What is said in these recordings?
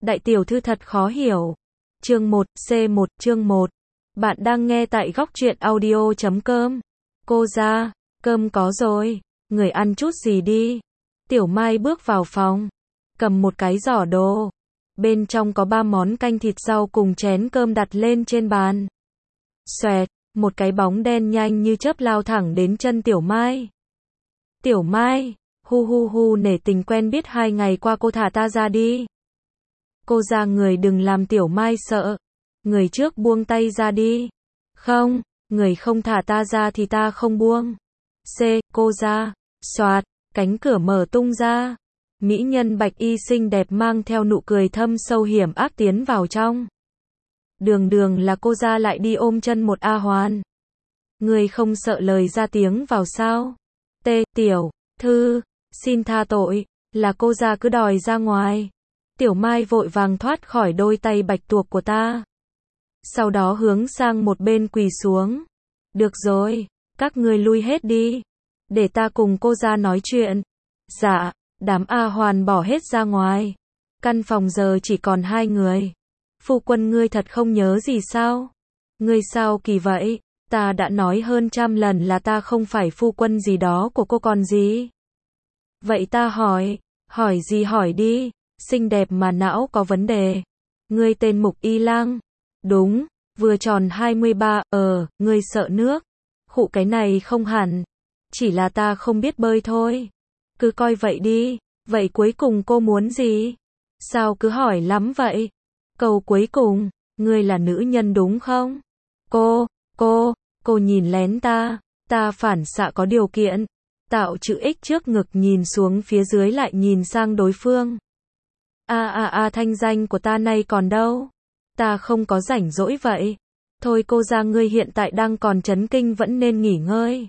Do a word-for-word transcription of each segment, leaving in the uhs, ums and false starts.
Đại tiểu thư thật khó hiểu. Chương một, C một, chương một. Bạn đang nghe tại góc truyện audio chấm com. Cô ra, cơm có rồi, người ăn chút gì đi. Tiểu Mai bước vào phòng, cầm một cái giỏ đồ. Bên trong có ba món canh thịt rau cùng chén cơm đặt lên trên bàn. Xoẹt, một cái bóng đen nhanh như chớp lao thẳng đến chân Tiểu Mai. Tiểu Mai, hu hu hu, nể tình quen biết hai ngày qua, cô thả ta ra đi. Cô ra, người đừng làm Tiểu Mai sợ. Người trước buông tay ra đi. Không, người không thả ta ra thì ta không buông. C, cô ra. Soạt, cánh cửa mở tung ra. Mỹ nhân bạch y xinh đẹp mang theo nụ cười thâm sâu hiểm ác tiến vào trong. Đường đường là cô ra lại đi ôm chân một A Hoàn. Người không sợ lời ra tiếng vào sao? T, tiểu thư, xin tha tội, là cô ra cứ đòi ra ngoài. Tiểu Mai vội vàng thoát khỏi đôi tay bạch tuộc của ta. Sau đó hướng sang một bên quỳ xuống. Được rồi, các ngươi lui hết đi. Để ta cùng cô ra nói chuyện. Dạ, đám A Hoàn bỏ hết ra ngoài. Căn phòng giờ chỉ còn hai người. Phu quân ngươi thật không nhớ gì sao? Ngươi sao kỳ vậy? Ta đã nói hơn trăm lần là ta không phải phu quân gì đó của cô còn gì. Vậy ta hỏi, hỏi gì hỏi đi. Xinh đẹp mà não có vấn đề. Ngươi tên Mục Y Lang. Đúng, vừa tròn hai mươi ba, ờ, ngươi sợ nước. Khụ, cái này không hẳn. Chỉ là ta không biết bơi thôi. Cứ coi vậy đi. Vậy cuối cùng cô muốn gì? Sao cứ hỏi lắm vậy? Câu cuối cùng, ngươi là nữ nhân đúng không? Cô, cô, cô nhìn lén ta. Ta phản xạ có điều kiện. Tạo chữ X trước ngực, nhìn xuống phía dưới lại nhìn sang đối phương. A a a, thanh danh của ta nay còn đâu? Ta không có rảnh rỗi vậy. Thôi cô ra, ngươi hiện tại đang còn chấn kinh, vẫn nên nghỉ ngơi.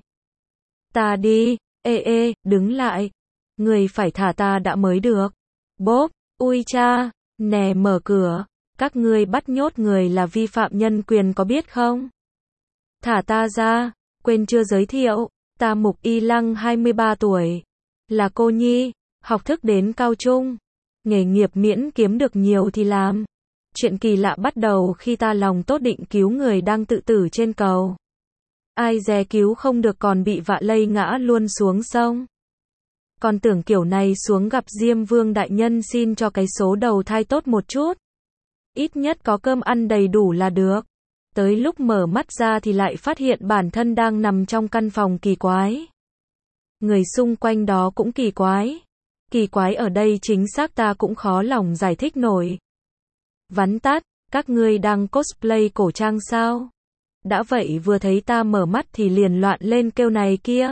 Ta đi. Ê ê, đứng lại. Ngươi phải thả ta đã mới được. Bốp, ui cha, nè, mở cửa. Các ngươi bắt nhốt người là vi phạm nhân quyền có biết không? Thả ta ra. Quên chưa giới thiệu, ta Mục Y Lăng, hai mươi ba tuổi. Là cô nhi, học thức đến cao trung. Nghề nghiệp miễn kiếm được nhiều thì làm. Chuyện kỳ lạ bắt đầu khi ta lòng tốt định cứu người đang tự tử trên cầu. Ai dè cứu không được còn bị vạ lây ngã luôn xuống sông. Còn tưởng kiểu này xuống gặp Diêm Vương đại nhân xin cho cái số đầu thai tốt một chút. Ít nhất có cơm ăn đầy đủ là được. Tới lúc mở mắt ra thì lại phát hiện bản thân đang nằm trong căn phòng kỳ quái. Người xung quanh đó cũng kỳ quái. Kỳ quái ở đây chính xác ta cũng khó lòng giải thích nổi. Vắn tắt, các ngươi đang cosplay cổ trang sao? Đã vậy vừa thấy ta mở mắt thì liền loạn lên kêu này kia.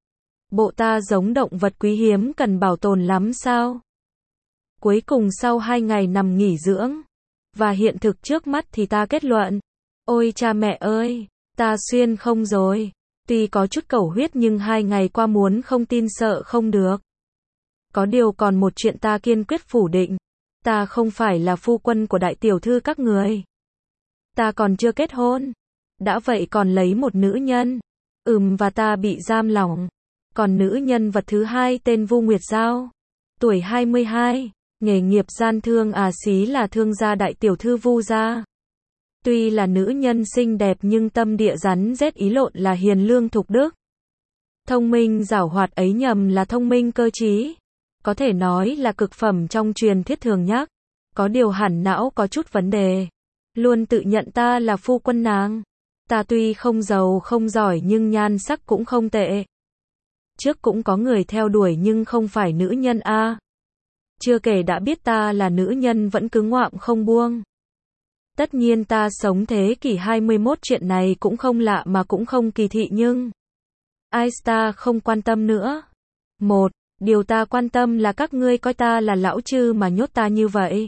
Bộ ta giống động vật quý hiếm cần bảo tồn lắm sao? Cuối cùng sau hai ngày nằm nghỉ dưỡng và hiện thực trước mắt thì ta kết luận. Ôi cha mẹ ơi, ta xuyên không rồi. Tuy có chút cẩu huyết nhưng hai ngày qua muốn không tin sợ không được. Có điều còn một chuyện ta kiên quyết phủ định. Ta không phải là phu quân của đại tiểu thư các người. Ta còn chưa kết hôn. Đã vậy còn lấy một nữ nhân. Ừm, và ta bị giam lỏng. Còn nữ nhân vật thứ hai tên Vu Nguyệt Giao. Tuổi hai mươi hai. Nghề nghiệp gian thương à xí là thương gia đại tiểu thư Vu gia. Tuy là nữ nhân xinh đẹp nhưng tâm địa rắn rết, ý lộn là hiền lương thục đức. Thông minh giảo hoạt ấy nhầm là thông minh cơ trí. Có thể nói là cực phẩm trong truyền thuyết thường nhắc. Có điều hẳn não có chút vấn đề. Luôn tự nhận ta là phu quân nàng. Ta tuy không giàu không giỏi nhưng nhan sắc cũng không tệ. Trước cũng có người theo đuổi nhưng không phải nữ nhân a. Chưa kể đã biết ta là nữ nhân vẫn cứ ngoạm không buông. Tất nhiên ta sống thế kỷ hai mươi mốt, chuyện này cũng không lạ mà cũng không kỳ thị nhưng ai ta không quan tâm nữa. Một, điều ta quan tâm là các ngươi coi ta là lão chư mà nhốt ta như vậy.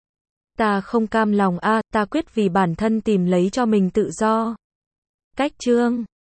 Ta không cam lòng a, ta quyết vì bản thân tìm lấy cho mình tự do. Cách chương